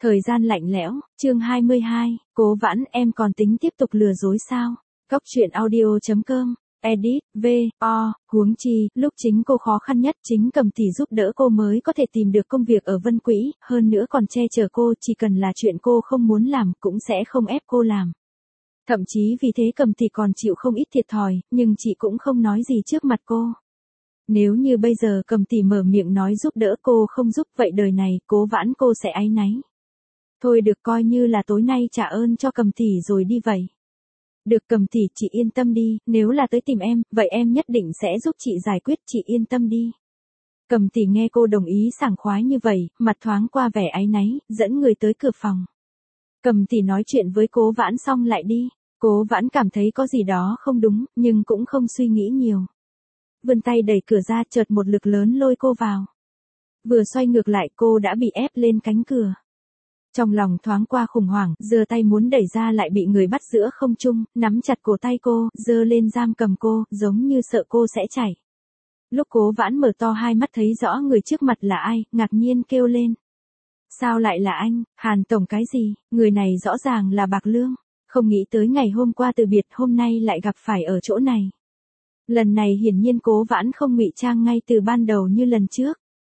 Thời gian lạnh lẽo, chương 22, Cố Vãn em còn tính tiếp tục lừa dối sao? Cóc truyện audio.com, edit, huống chi, lúc chính cô khó khăn nhất chính Cầm Tỷ giúp đỡ cô mới có thể tìm được công việc ở Vân Quỹ, hơn nữa còn che chở cô, chỉ cần là chuyện cô không muốn làm cũng sẽ không ép cô làm. Thậm chí vì thế Cầm Tỷ còn chịu không ít thiệt thòi, nhưng chị cũng không nói gì trước mặt cô. Nếu như bây giờ Cầm Tỷ mở miệng nói giúp đỡ cô không giúp vậy đời này, Cố Vãn cô sẽ áy náy. Thôi được coi như là tối nay trả ơn cho Cầm Tỷ rồi đi vậy. Được Cầm Tỷ, chị yên tâm đi, nếu là tới tìm em, vậy em nhất định sẽ giúp chị giải quyết, chị yên tâm đi. Cầm Tỷ nghe cô đồng ý sảng khoái như vậy, mặt thoáng qua vẻ áy náy, dẫn người tới cửa phòng. Cầm Tỷ nói chuyện với Cố Vãn xong lại đi. Cố Vãn cảm thấy có gì đó không đúng, nhưng cũng không suy nghĩ nhiều. Vươn tay đẩy cửa ra, chợt một lực lớn lôi cô vào. Vừa xoay ngược lại cô đã bị ép lên cánh cửa. Trong lòng thoáng qua khủng hoảng, giơ tay muốn đẩy ra lại bị người bắt giữa không trung, nắm chặt cổ tay cô, giơ lên giam cầm cô, giống như sợ cô sẽ chảy. Lúc Cố Vãn mở to hai mắt thấy rõ người trước mặt là ai, ngạc nhiên kêu lên. Sao lại là anh, Hàn Tổng cái gì, người này rõ ràng là Bạc Lương, không nghĩ tới ngày hôm qua từ biệt hôm nay lại gặp phải ở chỗ này. Lần này hiển nhiên Cố Vãn không ngụy trang ngay từ ban đầu như lần trước.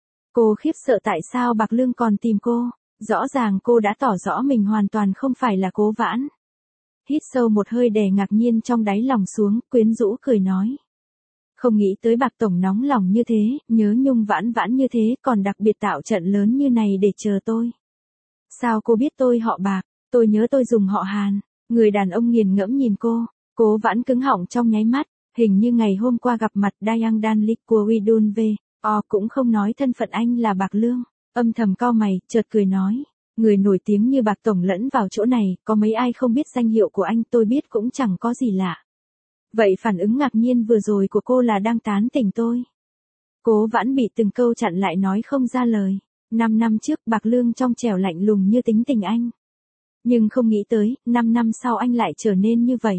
Cô khiếp sợ tại sao Bạc Lương còn tìm cô. Rõ ràng cô đã tỏ rõ mình hoàn toàn không phải là Cố Vãn. Hít sâu một hơi đè ngạc nhiên trong đáy lòng xuống, quyến rũ cười nói. Không nghĩ tới Bạc Tổng nóng lòng như thế, nhớ nhung Vãn Vãn như thế, còn đặc biệt tạo trận lớn như này để chờ tôi. Sao cô biết tôi họ Bạc, tôi nhớ tôi dùng họ Hàn. Người đàn ông nghiền ngẫm nhìn cô, Cố Vãn cứng họng trong nháy mắt, hình như ngày hôm qua gặp mặt Dayang Danlik của Widun V, cũng không nói thân phận anh là Bạc Lương. Âm thầm cau mày, chợt cười nói, người nổi tiếng như Bạc Tổng lẫn vào chỗ này, có mấy ai không biết danh hiệu của anh, tôi biết cũng chẳng có gì lạ. Vậy phản ứng ngạc nhiên vừa rồi của cô là đang tán tỉnh tôi. Cố Vãn bị từng câu chặn lại nói không ra lời. 5 năm trước Bạc Lương trong trẻo lạnh lùng như tính tình anh. Nhưng không nghĩ tới, 5 năm sau anh lại trở nên như vậy.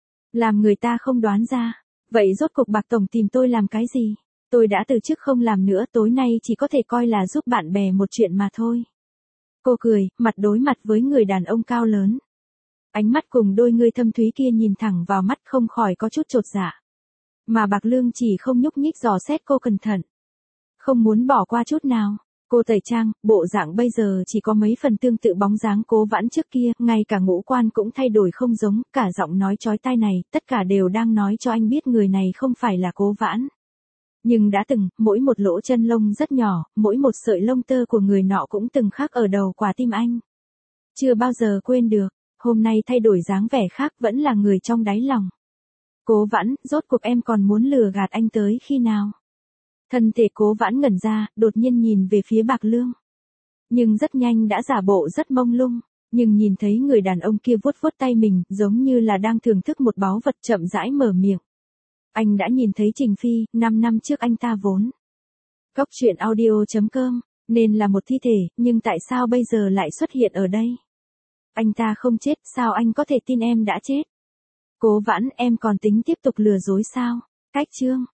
Làm người ta không đoán ra. Vậy rốt cuộc Bạc Tổng tìm tôi làm cái gì? Tôi đã từ chức không làm nữa, tối nay chỉ có thể coi là giúp bạn bè một chuyện mà thôi. Cô cười, mặt đối mặt với người đàn ông cao lớn. Ánh mắt cùng đôi ngươi thâm thúy kia nhìn thẳng vào mắt không khỏi có chút chột dạ. Mà Bạc Lương chỉ không nhúc nhích dò xét cô cẩn thận. Không muốn bỏ qua chút nào. Cô tẩy trang, bộ dạng bây giờ chỉ có mấy phần tương tự bóng dáng Cố Vãn trước kia, ngay cả ngũ quan cũng thay đổi không giống, cả giọng nói chói tai này, tất cả đều đang nói cho anh biết người này không phải là Cố Vãn. Nhưng đã từng, mỗi một lỗ chân lông rất nhỏ, mỗi một sợi lông tơ của người nọ cũng từng khắc ở đầu quả tim anh. Chưa bao giờ quên được, hôm nay thay đổi dáng vẻ khác vẫn là người trong đáy lòng. Cố Vãn, rốt cuộc em còn muốn lừa gạt anh tới khi nào? Thân thể Cố Vãn ngẩn ra, đột nhiên nhìn về phía Bạc Lương. Nhưng rất nhanh đã giả bộ rất mông lung, nhưng nhìn thấy người đàn ông kia vuốt vuốt tay mình, giống như là đang thưởng thức một báu vật, chậm rãi mở miệng. Anh đã nhìn thấy Trình Phi, 5 năm trước anh ta vốn. Cóc truyện audio.com, nên là một thi thể, nhưng tại sao bây giờ lại xuất hiện ở đây? Anh ta không chết, sao anh có thể tin em đã chết? Cố Vãn, em còn tính tiếp tục lừa dối sao? Cách chương.